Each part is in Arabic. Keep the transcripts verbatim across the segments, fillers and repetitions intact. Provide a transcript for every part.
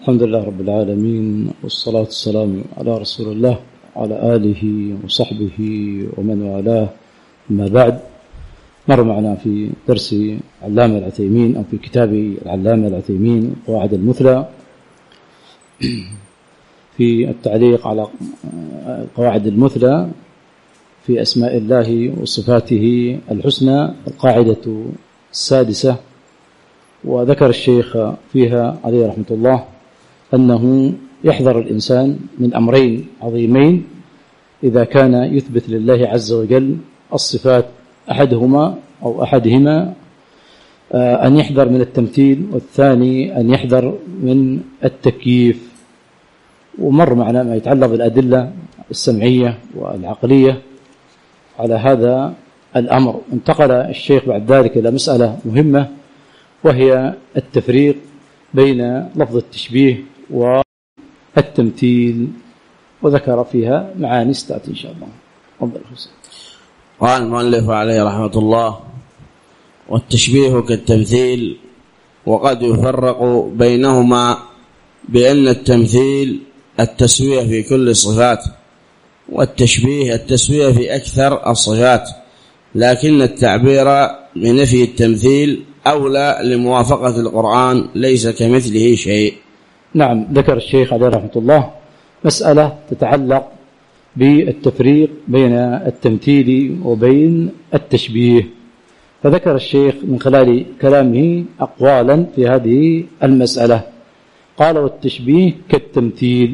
الحمد لله رب العالمين، والصلاة والسلام على رسول الله وعلى آله وصحبه ومن والاه. أما بعد، مر معنا في درس علامة العثيمين أو في كتاب العلامة العثيمين قواعد المثلى في التعليق على قواعد المثلى في أسماء الله وصفاته الحسنى، القاعدة السادسة. وذكر الشيخ فيها عليه رحمة الله أنه يحذر الإنسان من أمرين عظيمين إذا كان يثبت لله عز وجل الصفات، أحدهما أو أحدهما أن يحذر من التمثيل، والثاني أن يحذر من التكييف. ومر معنا ما يتعلق بالأدلة السمعية والعقلية على هذا الأمر. انتقل الشيخ بعد ذلك إلى مسألة مهمة، وهي التفريق بين لفظ التشبيه والتمثيل، وذكر فيها معاني ستأتي إن شاء الله. قال المؤلف عليه رحمة الله: والتشبيه كالتمثيل، وقد يفرق بينهما بأن التمثيل التسوية في كل الصفات، والتشبيه التسوية في أكثر الصفات، لكن التعبير بنفي التمثيل أولى لموافقة القرآن، ليس كمثله شيء. نعم، ذكر الشيخ عليه رحمة الله مسألة تتعلق بالتفريق بين التمثيل وبين التشبيه، فذكر الشيخ من خلال كلامه أقوالا في هذه المسألة. قال: والتشبيه كالتمثيل.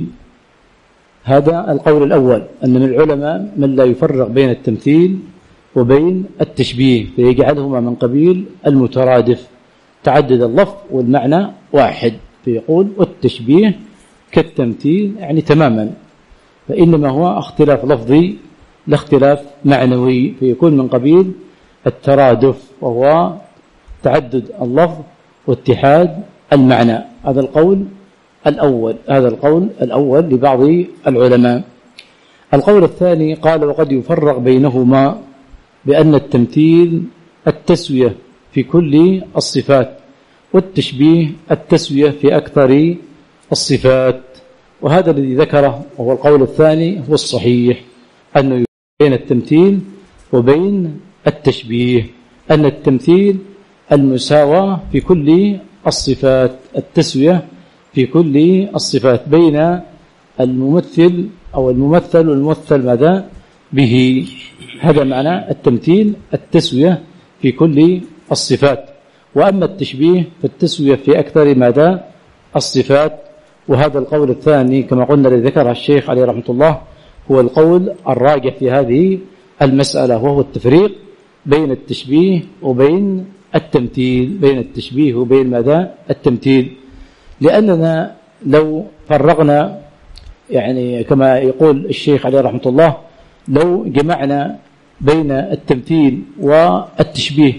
هذا القول الأول، أن من العلماء من لا يفرق بين التمثيل وبين التشبيه، فيجعلهما من قبيل المترادف، تعدد اللفظ والمعنى واحد، فيقول والتشبيه كالتمثيل، يعني تماما، فإنما هو اختلاف لفظي لا اختلاف معنوي، فيكون من قبيل الترادف، وهو تعدد اللفظ واتحاد المعنى. هذا القول الأول هذا القول الأول لبعض العلماء. القول الثاني قال: وقد يفرق بينهما بأن التمثيل التسوية في كل الصفات، والتشبيه التسوية في أكثر الصفات. وهذا الذي ذكره وهو القول الثاني هو الصحيح، أنه يفرق بين التمثيل وبين التشبيه، أن التمثيل المساواة في كل الصفات، التسوية في كل الصفات بين الممثل أو الممثل والممثل ماذا به. هذا معنى التمثيل، التسوية في كل الصفات. وأما التشبيه فالتسوية في أكثر ماذا الصفات. وهذا القول الثاني كما قلنا الذي ذكره الشيخ عليه رحمة الله هو القول الراجح في هذه المسألة، وهو التفريق بين التشبيه وبين التمثيل، بين التشبيه وبين ماذا التمثيل. لأننا لو فرقنا، يعني كما يقول الشيخ عليه رحمة الله، لو جمعنا بين التمثيل والتشبيه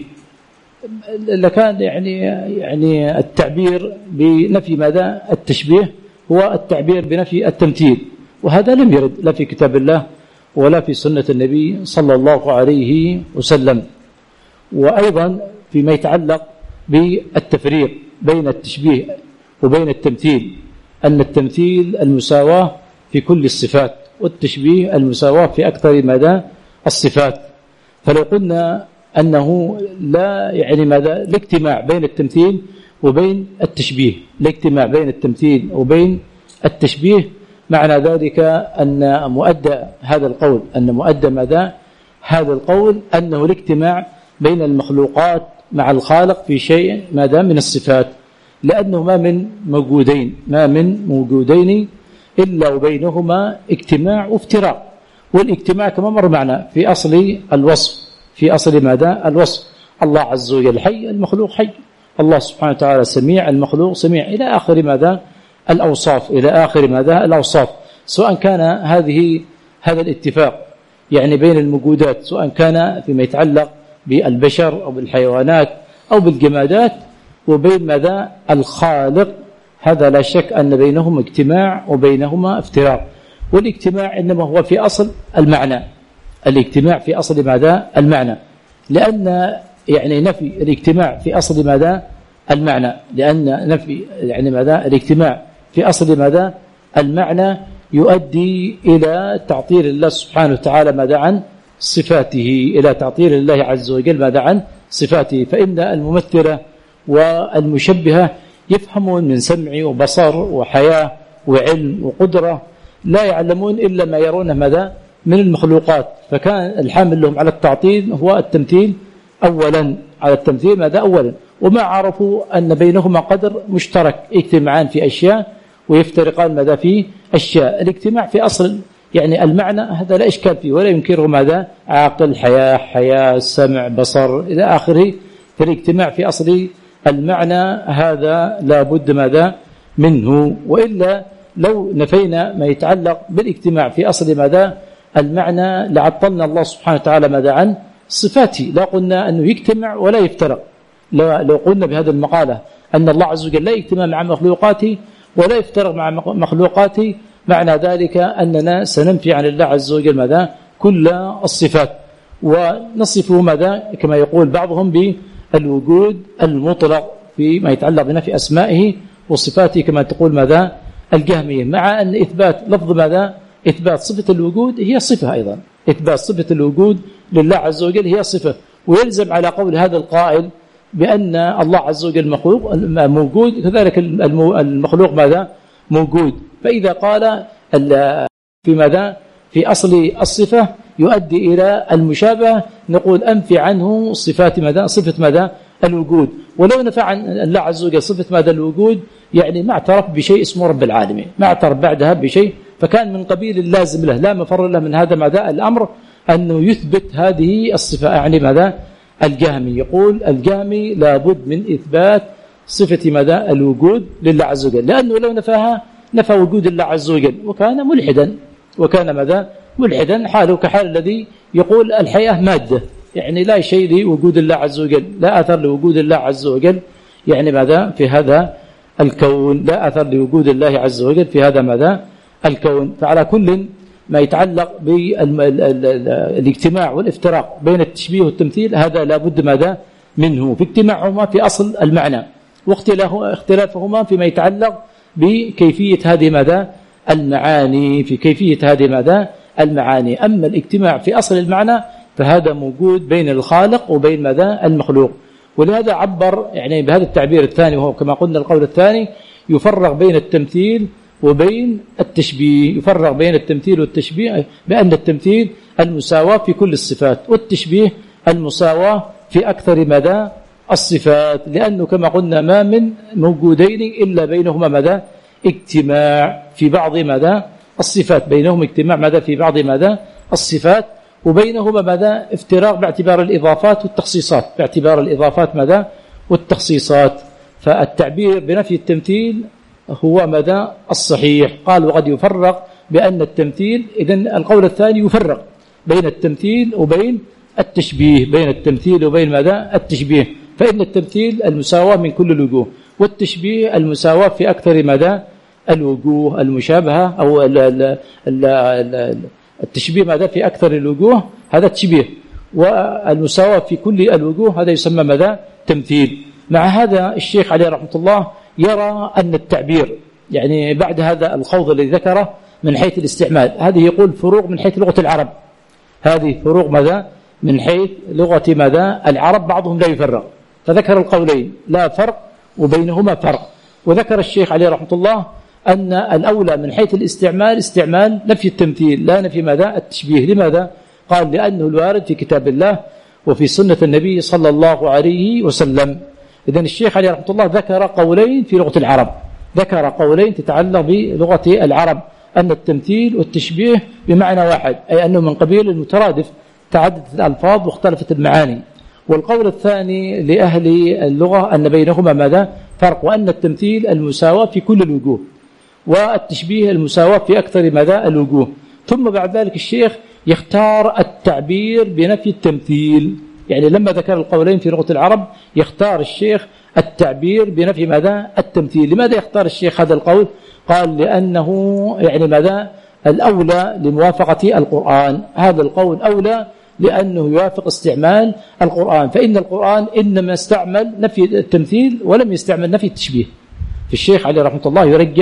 لكان يعني يعني التعبير بنفي ماذا التشبيه هو التعبير بنفي التمثيل، وهذا لم يرد لا في كتاب الله ولا في سنة النبي صلى الله عليه وسلم. وأيضا فيما يتعلق بالتفريق بين التشبيه وبين التمثيل، أن التمثيل المساواة في كل الصفات، والتشبيه المساواة في أكثر ماذا الصفات. فلو قلنا أنه لا يعني ماذا الاجتماع بين التمثيل وبين التشبيه، الاجتماع بين التمثيل وبين التشبيه، معنى ذلك أن مؤدى هذا القول أن مؤدى ماذا هذا القول أنه الاجتماع بين المخلوقات مع الخالق في شيء ماذا من الصفات، لأنه ما من موجودين ما من موجودين إلا وبينهما اجتماع وافتراق. والاجتماع كما مر معنا في أصل الوصف، في أصل ماذا الوصف. الله عز وجل حي، المخلوق حي. الله سبحانه وتعالى سميع، المخلوق سميع، إلى آخر ماذا الأوصاف إلى آخر ماذا الأوصاف. سواء كان هذه هذا الاتفاق يعني بين الموجودات، سواء كان فيما يتعلق بالبشر أو بالحيوانات أو بالجمادات، وبين ماذا الخالق، هذا لا شك أن بينهما اجتماع وبينهما افتراق. والاجتماع إنما هو في أصل المعنى، الاجتماع في أصل ماذا المعنى، لأن يعني نفي الاجتماع في أصل ماذا المعنى، لأن نفي يعني ماذا الاجتماع في أصل ماذا المعنى يؤدي إلى تعطيل الله سبحانه وتعالى ماذا عن صفاته، إلى تعطيل الله عز وجل ماذا عن صفاته. فإن الممثلة والمشبهة يفهمون من سمع وبصر وحياة وعلم وقدرة، لا يعلمون إلا ما يرونه ماذا من المخلوقات. فكان الحامل لهم على التعطيل هو التمثيل أولا، على التمثيل ماذا أولا، وما عرفوا أن بينهما قدر مشترك، يجتمعان في أشياء ويفترقان ماذا في أشياء. الاجتماع في أصل يعني المعنى هذا لا إشكال فيه، ولا ينكره ماذا عاقل، حياة حياة سمع بصر إلى آخره. فالاجتماع في أصل المعنى هذا لا بد ماذا منه، وإلا لو نفينا ما يتعلق بالاجتماع في أصل ماذا المعنى لعطلنا الله سبحانه وتعالى ماذا عن صفاته. لا قلنا أنه يجتمع ولا يفترق، لو قلنا بهذا المقالة أن الله عز وجل لا يجتمع مع مخلوقاته ولا يفترق مع مخلوقاته، معنى ذلك أننا سننفي عن الله عز وجل ماذا كل الصفات، ونصفه ماذا كما يقول بعضهم بالوجود المطلق فيما يتعلق بنفي أسمائه وصفاته، كما تقول ماذا الجهمية، مع أن إثبات لفظ ماذا إثبات صفة الوجود هي صفة أيضا، إثبات صفة الوجود لله عز وجل هي صفة. ويلزم على قول هذا القائل بأن الله عز وجل مخلوق موجود، كذلك المخلوق ماذا موجود. فإذا قال في ماذا في أصل الصفة يؤدي إلى المشابهة، نقول أنفي عنه صفات ماذا صفة ماذا الوجود. ولو نفع عن الله عز وجل صفة ماذا الوجود يعني ما اعترف بشيء اسمه رب العالمين، ما اعترف بعدها بشيء، فكان من قبيل اللازم له لا مفر له من هذا ماذا الأمر أنه يثبت هذه الصفة. يعني ماذا الجهمي يقول الجهمي لابد من إثبات صفة ماذا الوجود لله عز وجل، لأنه لو نفاها نفى وجود الله عز وجل وكان ملحدا، وكان ماذا ملحدا حاله كحال الذي يقول الحياة مادة، يعني لا شيء لوجود الله عز وجل، لا أثر لوجود الله عز وجل يعني ماذا في هذا الكون، لا أثر لوجود الله عز وجل في هذا ماذا الكون. فعلى كل ما يتعلق بالاجتماع والافتراق بين التشبيه والتمثيل هذا لا بد ماذا منه في اجتماعهما في أصل المعنى، واختلافهما فيما يتعلق بكيفية هذه ماذا المعاني، في كيفية هذه ماذا المعاني. أما الاجتماع في أصل المعنى فهذا موجود بين الخالق وبين ماذا المخلوق. ولهذا عبر يعني بهذا التعبير الثاني، وهو كما قلنا القول الثاني يفرق بين التمثيل وبين التشبيه، يفرق بين التمثيل والتشبيه بأن التمثيل المساواة في كل الصفات، والتشبيه المساواة في أكثر مدى الصفات، لأنه كما قلنا ما من موجودين إلا بينهما مدى اجتماع في بعض مدى الصفات، بينهم اجتماع مدى في بعض مدى الصفات، وبينهما مدى افتراق باعتبار الإضافات والتخصيصات، باعتبار الإضافات مدى والتخصيصات. فالتعبير بنفي التمثيل هو مدى الصحيح. قال وقد يفرق بأن التمثيل، إذن القول الثاني يفرق بين التمثيل وبين التشبيه، بين التمثيل وبين مدى التشبيه، فإن التمثيل المساواة من كل الوجوه، والتشبيه المساواة في أكثر مدى الوجوه المشابهة، أو التشبيه ماذا في أكثر الوجوه هذا تشبيه، والمساواة في كل الوجوه هذا يسمى ماذا تمثيل. مع هذا الشيخ عليه رحمة الله يرى أن التعبير يعني بعد هذا الخوض الذي ذكره من حيث الاستعمال، هذه يقول فروق من حيث لغة العرب، هذه فروق ماذا من حيث لغة ماذا العرب، بعضهم لا يفرق، فذكر القولين لا فرق وبينهما فرق. وذكر الشيخ عليه رحمة الله أن الأولى من حيث الاستعمال استعمال نفي التمثيل لا نفي ماذا التشبيه. لماذا؟ قال لأنه الوارد في كتاب الله وفي سنة النبي صلى الله عليه وسلم. إذن الشيخ عليه رحمة الله ذكر قولين في لغة العرب، ذكر قولين تتعلق بلغة العرب، أن التمثيل والتشبيه بمعنى واحد، أي أنه من قبيل المترادف، تعددت الألفاظ واختلفت المعاني. والقول الثاني لأهل اللغة أن بينهما ماذا فرق، وأن التمثيل المساواة في كل الوجوه، والتشبيه المساواة في أكثر ماذا الوجوه. ثم بعد ذلك الشيخ يختار التعبير بنفي التمثيل، يعني لما ذكر القولين في لغة العرب يختار الشيخ التعبير بنفي ماذا التمثيل. لماذا يختار الشيخ هذا القول؟ قال لأنه يعني ماذا الأولى لموافقة القرآن، هذا القول أولى لأنه يوافق استعمال القرآن، فإن القرآن إنما استعمل نفي التمثيل ولم يستعمل نفي التشبيه. فالشيخ عليه رحمة الله يرجح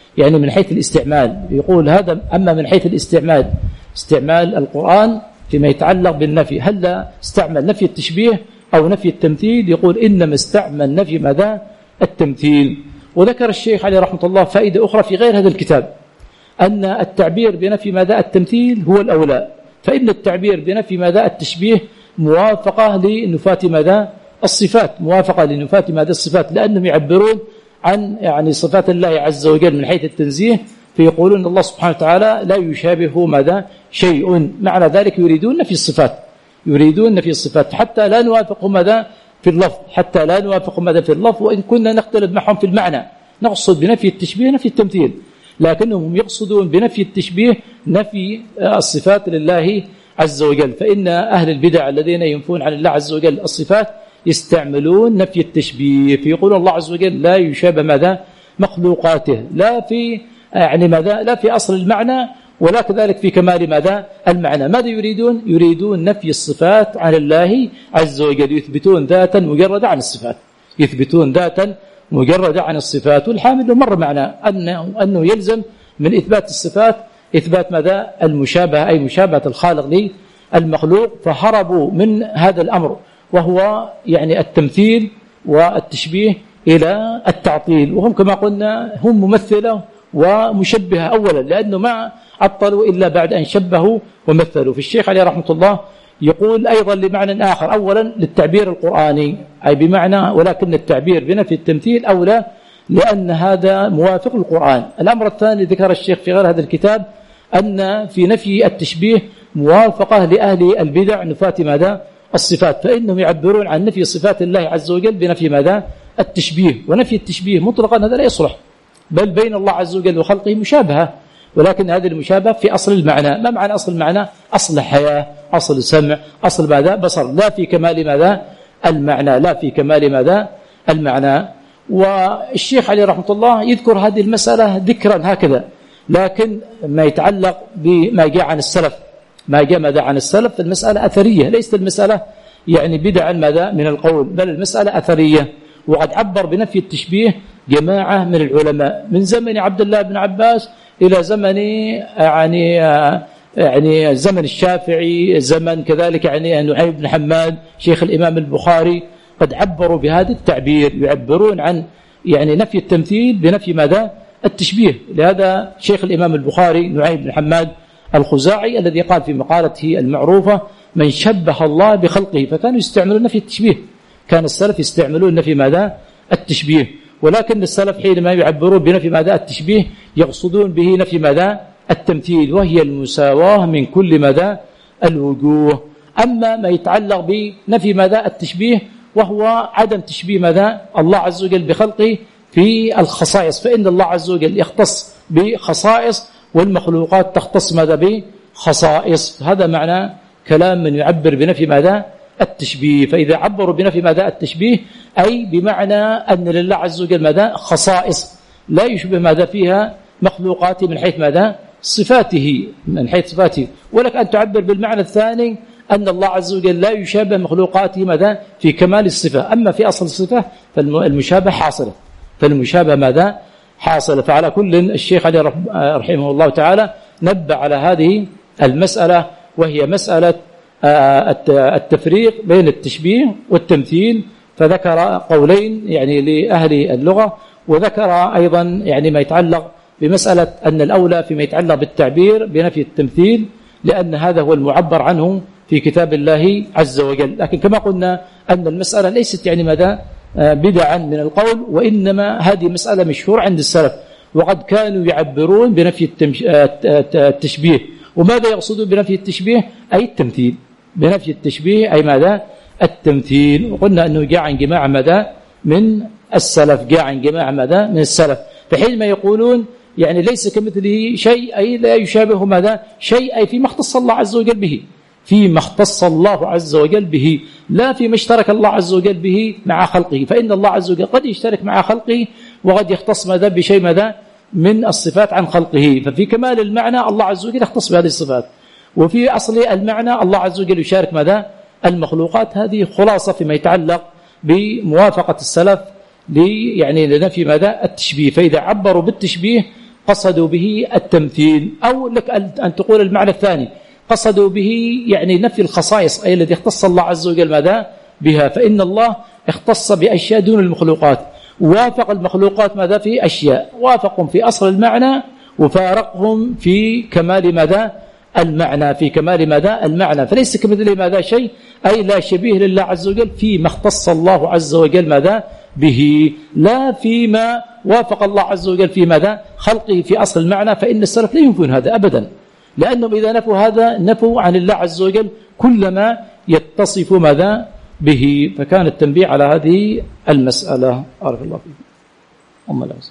يعني من حيث الاستعمال، يقول هذا. أما من حيث الاستعمال، استعمال القرآن فيما يتعلق بالنفي، هل استعمل نفي التشبيه أو نفي التمثيل؟ يقول إنما استعمل نفي ماذا؟ التمثيل. وذكر الشيخ عليه رحمة الله فائدة أخرى في غير هذا الكتاب، أن التعبير بنفي ماذا؟ التمثيل هو الأولى، فإن التعبير بنفي ماذا؟ التشبيه موافقة لنفاة ماذا؟ الصفات، موافقة لنفاة ماذا؟ الصفات، لأنهم يعبرون عن يعني صفات الله عز وجل من حيث التنزيه، فيقولون الله سبحانه وتعالى لا يشابه ماذا؟ شيء. معنى ذلك يريدون نفي الصفات، يريدون نفي الصفات حتى لا نوافق ماذا؟ في اللفظ، حتى لا نوافق ماذا؟ في اللفظ، وإن كنا نختلف معهم في المعنى. نقصد بنفي التشبيه نفي التمثيل، لكنهم يقصدون بنفي التشبيه نفي الصفات لله عز وجل. فإن أهل البدع الذين ينفون عن الله عز وجل الصفات يستعملون نفي التشبيه، فيقول الله عز وجل لا يشابه ماذا؟ مخلوقاته، لا في يعني ماذا؟ لا في أصل المعنى ولا كذلك في كمال ماذا؟ المعنى. ماذا يريدون؟ يريدون نفي الصفات عن الله عز وجل، يثبتون ذاتا مجردة عن الصفات، يثبتون ذاتا مجردة عن الصفات. والحامل مر معنا أنه, أنه يلزم من إثبات الصفات إثبات ماذا؟ المشابهة، أي مشابهة الخالق للمخلوق، فهربوا من هذا الأمر وهو يعني التمثيل والتشبيه إلى التعطيل، وهم كما قلنا هم ممثلة ومشبهة أولا، لأنه ما عطلوا إلا بعد أن شبهوا ومثلوا. في الشيخ عليه رحمة الله يقول أيضا لمعنى آخر، أولا للتعبير القرآني، أي بمعنى ولكن التعبير بنفي التمثيل أولى لأن هذا موافق للقرآن. الأمر الثاني ذكر الشيخ في غير هذا الكتاب أن في نفي التشبيه موافقة لأهل البدع نفاة ماذا؟ الصفات، فإنهم يعبرون عن نفي صفات الله عز وجل بنفي ماذا؟ التشبيه. ونفي التشبيه مطلقا هذا لا يصلح، بل بين الله عز وجل وخلقه مشابهة، ولكن هذه المشابهة في أصل المعنى. ما معنى أصل المعنى؟ أصل حياة، أصل سمع، أصل ماذا؟ بصر، لا في كمال ماذا؟ المعنى، لا في كمال ماذا؟ المعنى. والشيخ عليه رحمة الله يذكر هذه المسألة ذكرا هكذا، لكن ما يتعلق بما جاء عن السلف، ما جاء ماذا عن السلف، المسألة أثرية، ليست المسألة يعني بدعا ماذا من القول، بل المسألة أثرية. وقد عبر بنفي التشبيه جماعة من العلماء من زمن عبد الله بن عباس إلى زمن يعني يعني زمن الشافعي، زمن كذلك يعني نعيم بن حماد شيخ الإمام البخاري، قد عبروا بهذا التعبير، يعبرون عن يعني نفي التمثيل بنفي ماذا؟ التشبيه. لهذا شيخ الإمام البخاري نعيم بن حماد الخزاعي الذي قال في مقالته المعروفة من شبه الله بخلقه، فكانوا يستعملون نفي التشبيه، كان السلف يستعملون نفي ماذا؟ التشبيه. ولكن السلف حينما يعبرون بنفي ماذا؟ التشبيه يقصدون به نفي ماذا؟ التمثيل، وهي المساواة من كل ماذا؟ الوجوه. أما ما يتعلق بنفي ماذا؟ التشبيه وهو عدم تشبيه ماذا؟ الله عز وجل بخلقه في الخصائص، فإن الله عز وجل يختص بخصائص والمخلوقات تختص ماذا؟ بخصائص. هذا معنى كلام من يعبر بنفي ماذا؟ التشبيه. فإذا عبروا بنفي ماذا؟ التشبيه أي بمعنى أن لله عز وجل ماذا؟ خصائص لا يشبه ماذا فيها مخلوقاته من حيث ماذا؟ صفاته، من حيث صفاته. ولك أن تعبر بالمعنى الثاني أن الله عز وجل لا يشابه مخلوقاته ماذا؟ في كمال الصفة، أما في أصل الصفة فالمشابه حاصلة، فالمشابه ماذا؟ حاصلة. فعلى كل الشيخ عليه رحمه الله تعالى نبه على هذه المسألة، وهي مسألة التفريق بين التشبيه والتمثيل، فذكر قولين يعني لأهل اللغة، وذكر أيضا يعني ما يتعلق بمسألة أن الأولى فيما يتعلق بالتعبير بنفي التمثيل، لأن هذا هو المعبر عنه في كتاب الله عز وجل. لكن كما قلنا أن المسألة ليست يعني ماذا؟ بدعا من القول، وإنما هذه مسألة مشهورة عند السلف، وقد كانوا يعبرون بنفي التشبيه. وماذا يقصدون بنفي التشبيه؟ أي التمثيل، بنفي التشبيه أي ماذا؟ التمثيل. وقلنا أنه جاء عن جماعة ماذا؟ من السلف، جاء عن جماعة ماذا؟ من السلف. فحينما يقولون يعني ليس كمثله شيء أي لا يشابه ماذا؟ شيء أي فيما اختص الله عز وجل به، فيما اختص الله عز وجل به، لا فيما اشترك الله عز وجل به مع خلقه، فإن الله عز وجل قد يشترك مع خلقه وقد يختص ماذا؟ بشيء ماذا؟ من الصفات عن خلقه. ففي كمال المعنى الله عز وجل يختص بهذه الصفات، وفي أصل المعنى الله عز وجل يشارك ماذا؟ المخلوقات. هذه خلاصة فيما يتعلق بموافقة السلف يعني لنفي ماذا؟ التشبيه. فإذا عبروا بالتشبيه قصدوا به التمثيل، أو لك أن تقول المعنى الثاني قصدوا به يعني نفي الخصائص، أي الذي اختص الله عز وجل ماذا بها، فإن الله اختص بأشياء دون المخلوقات، وافق المخلوقات ماذا في أشياء، وافقهم في أصل المعنى وفارقهم في كمال ماذا المعنى، في كمال ماذا المعنى، فليس كمثله ماذا شيء، أي لا شبيه لله عز وجل فيما اختص الله عز وجل ماذا به، لا فيما وافق الله عز وجل في ماذا خلقه في أصل المعنى، فإن السلف لا ينفون هذا أبدا، لأنهم إذا نفوا هذا نفوا عن الله عز وجل كل ما يتصف ماذا به. فكان التنبيه على هذه المسألة. بارك الله فيكم. أم الله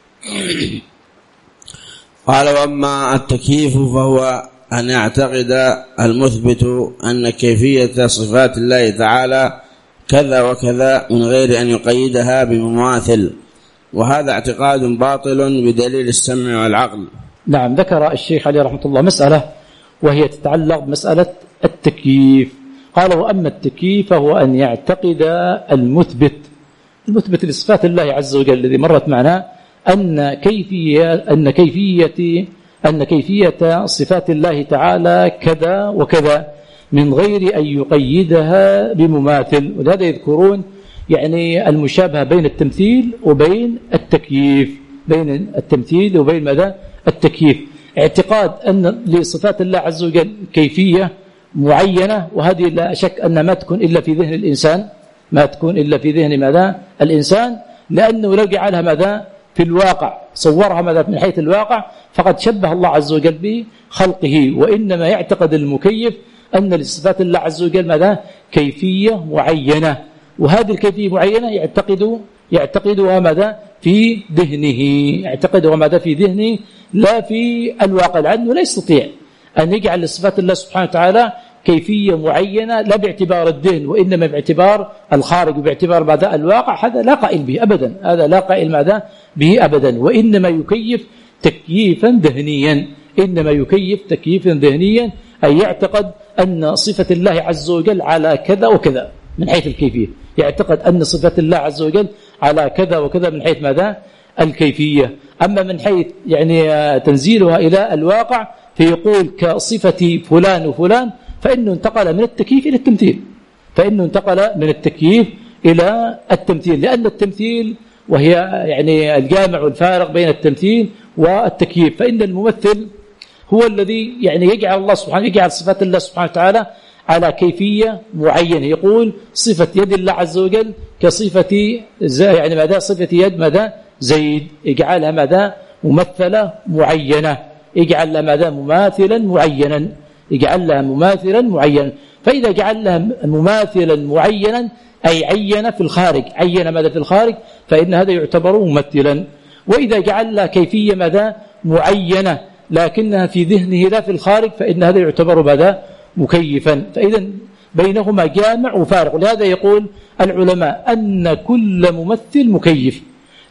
قال: وأما التكييف فهو أن يعتقد المثبت أن كيفية صفات الله تعالى كذا وكذا من غير أن يقيدها بمماثل، وهذا اعتقاد باطل بدليل السمع والعقل. نعم، ذكر الشيخ عليه رحمة الله مسألة وهي تتعلق بمسألة التكييف. قال: وأما التكييف فهو أن يعتقد المثبت المثبت لصفات الله عز وجل الذي مرت معنا أن كيفية أن كيفية أن كيفية صفات الله تعالى كذا وكذا من غير أن يقيدها بمماثل. ولهذا يذكرون يعني المشابهة بين التمثيل وبين التكييف، بين التمثيل وبين ماذا التكييف. اعتقاد أن لصفات الله عز وجل كيفية معينة، وهذه لا شك أن ما تكون إلا في ذهن الإنسان، ما تكون إلا في ذهن ماذا الإنسان، لأنه لو جعلها ماذا في الواقع صورها ماذا من حيث الواقع فقد شبه الله عز وجل بخلقه. وإنما يعتقد المكيف أن لصفات الله عز وجل ماذا كيفية معينة، وهذه الكيفية معينة يعتقد يعتقدها ماذا في ذهنه، يعتقدها ماذا في ذهنه لا في الواقع، لأنه لا يستطيع أن يجعل لصفات الله سبحانه وتعالى كيفية معينة لا باعتبار الذهن وإنما باعتبار الخارج وباعتبار ماذا الواقع. هذا لا قائل به أبدا، هذا لا قائل ماذا به أبدا، وإنما يكيف تكييفا ذهنيا، إنما يكيف تكييفا ذهنيا، أي يعتقد أن صفة الله عز وجل على كذا وكذا من حيث الكيفية، يعتقد أن صفة الله عز وجل على كذا وكذا من حيث ماذا الكيفية. أما من حيث يعني تنزيلها إلى الواقع فيقول كصفة فلان وفلان، فإنه انتقل من التكييف إلى التمثيل، فإنه انتقل من التكييف إلى التمثيل، لأن التمثيل وهي يعني الجامع والفارق بين التمثيل والتكييف، فإن الممثل هو الذي يعني يجعل الله سبحانه يجعل صفات الله سبحانه وتعالى على كيفية معينة، يقول صفة يد الله عز وجل كصفة يعني ماذا صفة يد ماذا زيد، يجعلها ماذا ممثلة معينة، يجعل لها ماذا مماثلا معينا، يجعل لها مماثلا معينا. فإذا جعل لها مماثلا معينا أي عين في الخارج، عين ماذا في الخارج، فإن هذا يعتبر ممثلا. وإذا جعل لها كيفية ماذا معينة لكنها في ذهنه لا في الخارج، فإن هذا يعتبر ماذا مكيفا. فإذا بينهما جامع وفارق. لهذا يقول العلماء أن كل ممثل مكيف،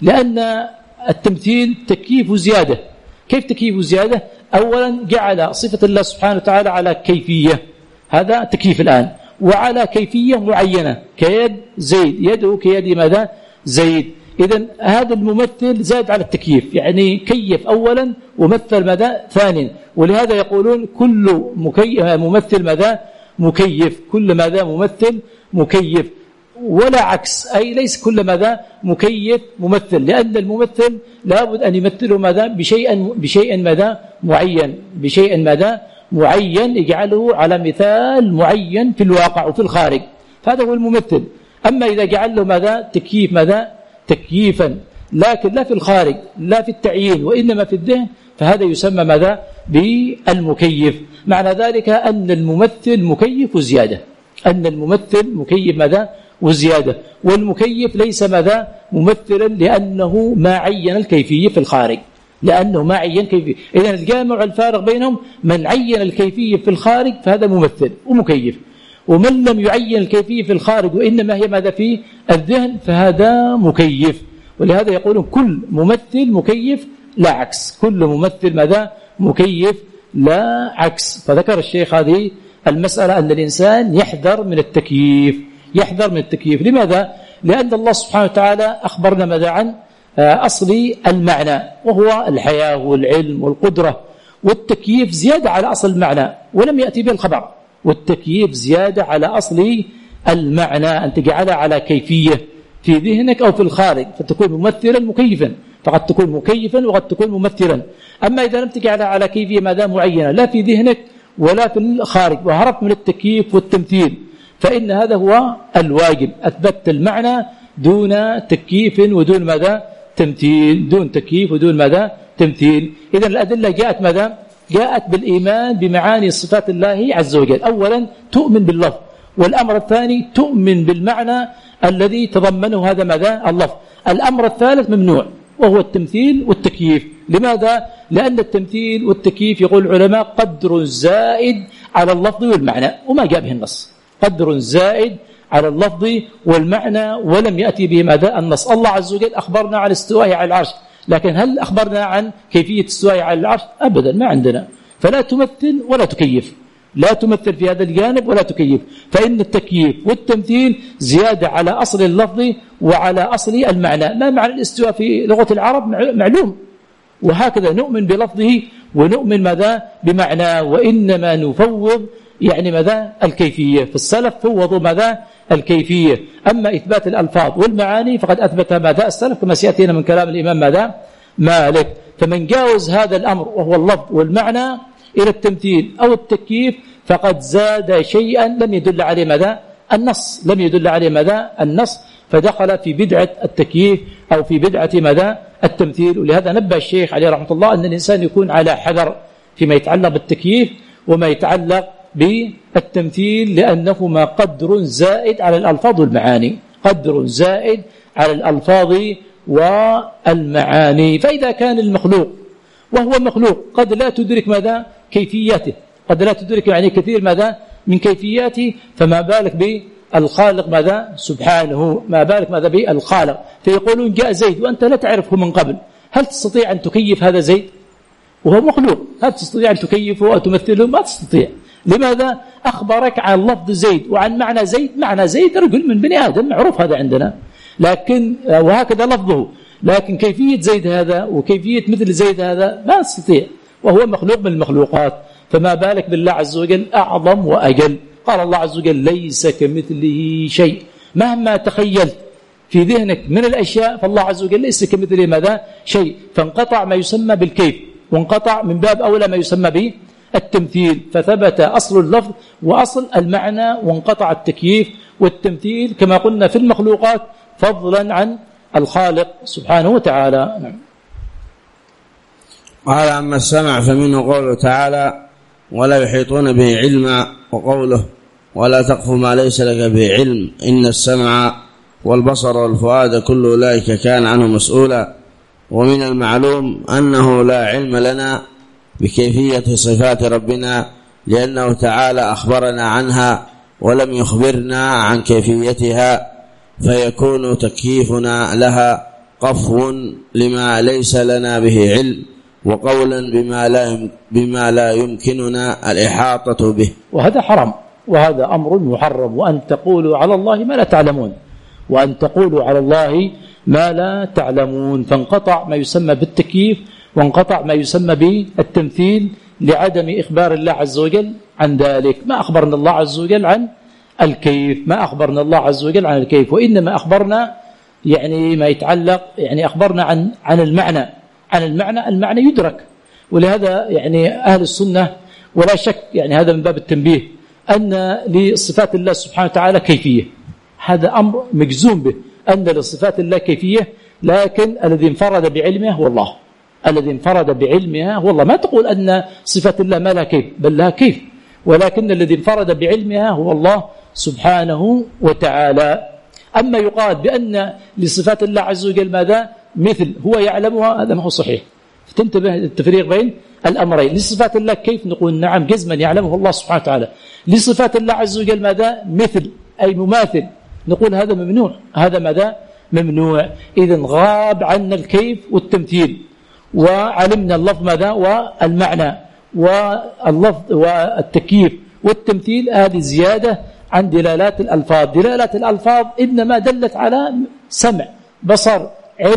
لأن التمثيل تكييف زيادة. كيف تكييف زيادة؟ أولا جعل صفة الله سبحانه وتعالى على كيفية، هذا تكييف الآن، وعلى كيفية معينة كيد زيد، يده كيد ماذا زيد. إذن هذا الممثل زاد على التكييف، يعني كيف أولا ومثل ماذا ثانيا. ولهذا يقولون كل ممثل ماذا مكيف، كل ماذا ممثل مكيف، ولا عكس، أي ليس كل ماذا مكيف ممثل، لأن الممثل لابد أن يمثله ماذا بشيء بشيء ماذا معين، بشيء ماذا معين يجعله على مثال معين في الواقع وفي الخارج، فهذا هو الممثل. أما إذا جعل له ماذا تكييف ماذا تكييفا لكن لا في الخارج لا في التعيين وإنما في الذهن، فهذا يسمى ماذا بالمكيف. معنى ذلك أن الممثل مكيف وزيادة، أن الممثل مكيف ماذا وزيادة، والمكيف ليس ماذا ممثلا لأنه ما عين الكيفية في الخارج، لأنه ما عين كيفية. إذن الجامع الفارق بينهم من عين الكيفية في الخارج فهذا ممثل ومكيف، ومن لم يعين الكيفية في الخارج وإنما هي ماذا في الذهن فهذا مكيف. ولهذا يقولون كل ممثل مكيف لا عكس، كل ممثل ماذا مكيف لا عكس. فذكر الشيخ هذه المسألة أن الإنسان يحذر من التكييف، يحذر من التكييف. لماذا؟ لأن الله سبحانه وتعالى أخبرنا ماذا عن أصل المعنى، وهو الحياة والعلم والقدرة، والتكييف زيادة على أصل المعنى ولم يأتي به الخبر. والتكييف زيادة على أصل المعنى، أن تجعلها على كيفية في ذهنك أو في الخارج، فتكون ممثلا مكيفا، فقد تكون مكيفا وقد تكون ممثلا. أما إذا لم تجعلها على كيفية ماذا معينة لا في ذهنك ولا في الخارج، وهربت من التكييف والتمثيل، فإن هذا هو الواجب، أثبت المعنى دون تكييف ودون ماذا تمثيل، دون تكييف ودون ماذا تمثيل. إذن الأدلة جاءت ماذا؟ جاءت بالإيمان بمعاني صفات الله عز وجل. أولا تؤمن باللفظ، والأمر الثاني تؤمن بالمعنى الذي تضمنه هذا ماذا اللفظ. الأمر الثالث ممنوع وهو التمثيل والتكييف. لماذا؟ لأن التمثيل والتكييف يقول العلماء قدر زائد على اللفظ والمعنى، وما جاء به النص، قدر زائد على اللفظ والمعنى ولم يأتي به ماذا النص. الله عز وجل أخبرنا عن استوائه على العرش، لكن هل أخبرنا عن كيفية استوائه على العرش؟ أبدا، ما عندنا. فلا تمثل ولا تكيف، لا تمثل في هذا الجانب ولا تكيف، فإن التكييف والتمثيل زيادة على أصل اللفظ وعلى أصل المعنى. ما معنى الاستواء في لغة العرب؟ معلوم، وهكذا نؤمن بلفظه ونؤمن ماذا بمعناه، وإنما نفوض يعني ماذا الكيفية. في السلف فوضوا ماذا الكيفية، أما إثبات الألفاظ والمعاني فقد أثبت ماذا السلف، كما سيأتينا من كلام الإمام ماذا مالك. فمن جاوز هذا الأمر وهو اللفظ والمعنى إلى التمثيل أو التكييف فقد زاد شيئا لم يدل عليه ماذا النص، لم يدل عليه ماذا النص، فدخل في بدعة التكييف أو في بدعة ماذا التمثيل. ولهذا نبه الشيخ عليه رحمة الله أن الإنسان يكون على حذر فيما يتعلق بالتكييف وما يتعلق بالتمثيل، لأنهما قدر زائد على الألفاظ والمعاني، قدر زائد على الألفاظ والمعاني. فإذا كان المخلوق وهو مخلوق قد لا تدرك ماذا كيفياته، قد لا تدرك يعني كثير ماذا من كيفياته، فما بالك بالخالق ماذا سبحانه، ما بالك ماذا بالخالق. فيقولون جاء زيد وأنت لا تعرفه من قبل، هل تستطيع أن تكيف هذا زيد وهو مخلوق؟ هل تستطيع أن تكيفه أو تمثله؟ ما تستطيع. لماذا؟ أخبرك عن لفظ زيد وعن معنى زيد. معنى زيد رجل من بني آدم معروف هذا عندنا، لكن وهكذا لفظه، لكن كيفية زيد هذا وكيفية مثل زيد هذا ما تستطيع، وهو مخلوق من المخلوقات، فما بالك بالله عز وجل أعظم وأجل. قال الله عز وجل ليس كمثله شيء. مهما تخيلت في ذهنك من الأشياء فالله عز وجل ليس كمثله ماذا شيء، فانقطع ما يسمى بالكيف، وانقطع من باب أولى ما يسمى به التمثيل، فثبت أصل اللفظ وأصل المعنى، وانقطع التكييف والتمثيل كما قلنا في المخلوقات، فضلا عن الخالق سبحانه وتعالى. نعم. قال أما السمع فمنه قوله تعالى ولا يحيطون به علما، وقوله ولا تقف ما ليس لك به علم إن السمع والبصر والفؤاد كل أولئك كان عنه مسؤولا. ومن المعلوم أنه لا علم لنا بكيفية صفات ربنا، لأنه تعالى أخبرنا عنها ولم يخبرنا عن كيفيتها، فيكون تكييفنا لها قفو لما ليس لنا به علم، وقولا بما لا بما لا يمكننا الإحاطة به. وهذا حرام، وهذا أمر محرم، وأن تقولوا على الله ما لا تعلمون، وأن تقولوا على الله ما لا تعلمون. فانقطع ما يسمى بالتكييف وانقطع ما يسمى بالتمثيل لعدم إخبار الله عز وجل عن ذلك. ما أخبرنا الله عز وجل عن الكيف، ما أخبرنا الله عز وجل عن الكيف، وإنما أخبرنا يعني ما يتعلق يعني أخبرنا عن عن المعنى، عن المعنى المعنى يدرك. ولهذا يعني أهل السنة ولا شك يعني هذا من باب التنبيه أن لصفات الله سبحانه وتعالى كيفية، هذا أمر مجزوم به أن لصفات الله كيفية، لكن الذي انفرد بعلمه هو الله، الذي انفرد بعلمها هو الله. ما تقول أن صفات الله ما لها كيف، بل لها كيف، ولكن الذي انفرد بعلمها هو الله سبحانه وتعالى. أما يقال بأن لصفات الله عز وجل ماذا مثل هو يعلمها، هذا ما هو صحيح. فتنتبه التفريق بين الأمرين. لصفات الله كيف؟ نقول نعم جزما يعلمه الله سبحانه وتعالى. لصفات الله عز وجل ماذا مثل أي مماثل، نقول هذا ممنوع، هذا ماذا ممنوع. إذن غاب عنا الكيف والتمثيل، وعلمنا اللفظ ماذا والمعنى، واللفظ والتكييف والتمثيل هذه زيادة عن دلالات الألفاظ. دلالات الألفاظ إنما دلت على سمع، بصر، علم،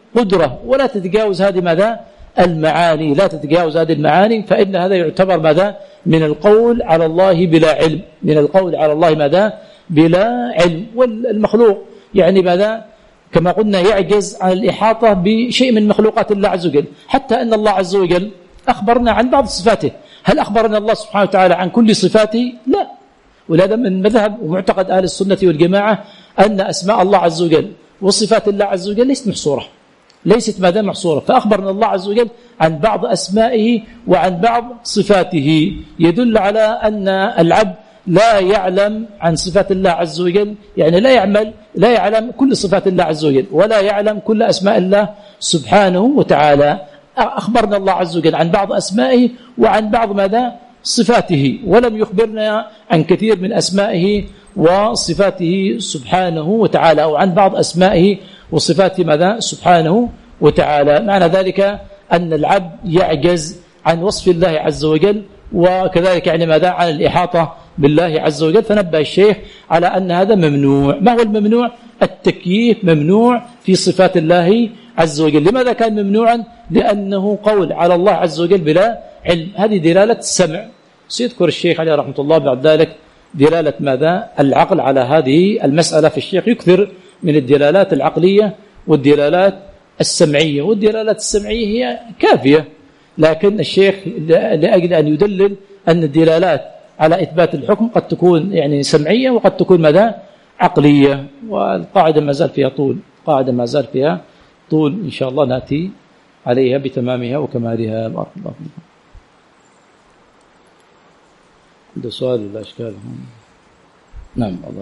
قدرة ولا تتجاوز هذه ماذا المعاني، لا تتجاوز هذه المعاني، فإن هذا يعتبر ماذا من القول على الله بلا علم، من القول على الله ماذا بلا علم. والمخلوق يعني ماذا كما قلنا يعجز عن الإحاطة بشيء من مخلوقات الله عز وجل، حتى أن الله عز وجل أخبرنا عن بعض صفاته. هل أخبرنا الله سبحانه وتعالى عن كل صفاته؟ لا. ولهذا من مذهب ومعتقد أهل السنة والجماعة أن أسماء الله عز وجل وصفات الله عز وجل ليست محصورة، ليست ماذا محصورة، فأخبرنا الله عز وجل عن بعض أسمائه وعن بعض صفاته، يدل على أن العبد لا يعلم عن صفات الله عز وجل، يعني لا يعمل لا يعلم كل صفات الله عز وجل ولا يعلم كل أسماء الله سبحانه وتعالى. أخبرنا الله عز وجل عن بعض أسمائه وعن بعض ماذا صفاته، ولم يخبرنا عن كثير من أسمائه وصفاته سبحانه وتعالى، أو عن بعض أسمائه وصفاته ماذا سبحانه وتعالى. معنى ذلك أن العبد يعجز عن وصف الله عز وجل، وكذلك يعني ماذا عن الإحاطة بالله عز وجل. فنبه الشيخ على أن هذا ممنوع. ما هو الممنوع؟ التكييف ممنوع في صفات الله عز وجل. لماذا كان ممنوعا؟ لأنه قول على الله عز وجل بلا علم. هذه دلالة السمع. سيذكر الشيخ عليه رحمة الله بعد ذلك دلالة ماذا العقل على هذه المسألة. في الشيخ يكثر من الدلالات العقلية والدلالات السمعية، والدلالات السمعية هي كافية، لكن الشيخ لأجل أن يدلل أن الدلالات على إثبات الحكم قد تكون يعني سمعية وقد تكون ماذا عقلية. والقاعدة ما زال فيها طول، قاعدة ما زال فيها طول إن شاء الله نأتي عليها بتمامها وكمالها. بارك الله فيكم. ده سؤال ولا إشكال؟ نعم الله.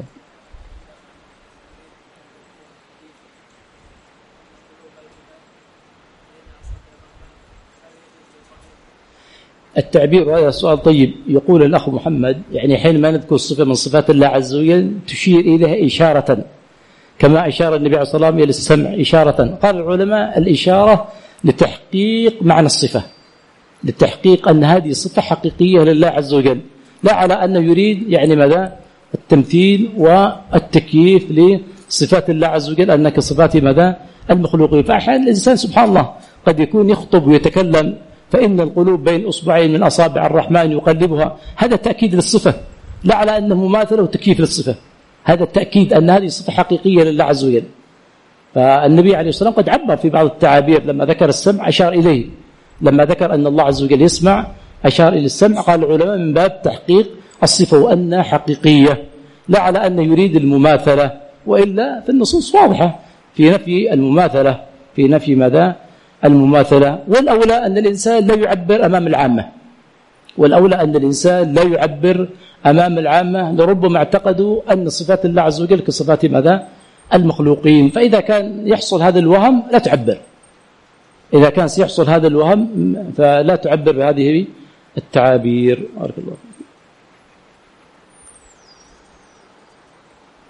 التعبير هذا سؤال طيب. يقول الأخ محمد يعني حينما نذكر صفة من صفات الله عز وجل تشير إليها إشارة، كما أشار النبي عليه الصلاة والسلام إلى السمع إشارة. قال العلماء الإشارة لتحقيق معنى الصفة، للتحقيق أن هذه صفة حقيقية لله عز وجل، لا على أنه يريد يعني ماذا التمثيل والتكييف لصفات الله عز وجل أنك صفات ماذا المخلوقين. فأحيانا الإنسان سبحان الله قد يكون يخطب ويتكلم فإن القلوب بين أصبعين من أصابع الرحمن يقلبها، هذا تأكيد للصفة لا على أنه مماثلة وتكييف للصفة، هذا التأكيد أن هذه صفة حقيقية لله عز وجل. فالنبي عليه الصلاة والسلام قد عبر في بعض التعابير لما ذكر السمع أشار إليه، لما ذكر أن الله عز وجل يسمع أشار إلى السمع. قال العلماء من باب تحقيق الصفة وأنها حقيقية، لا على أنه يريد المماثلة، وإلا في النصوص واضحة في نفي المماثلة، في نفي ماذا المماثلة. والأولى أن الإنسان لا يعبر أمام العامة، والأولى أن الإنسان لا يعبر أمام العامة، لربما اعتقدوا أن صفات الله عز وجل كصفات ماذا المخلوقين. فإذا كان يحصل هذا الوهم لا تعبر، إذا كان سيحصل هذا الوهم فلا تعبر بهذه التعابير. بارك الله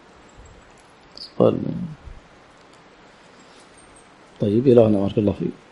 فيك. طيب إلى هنا بارك الله فيك.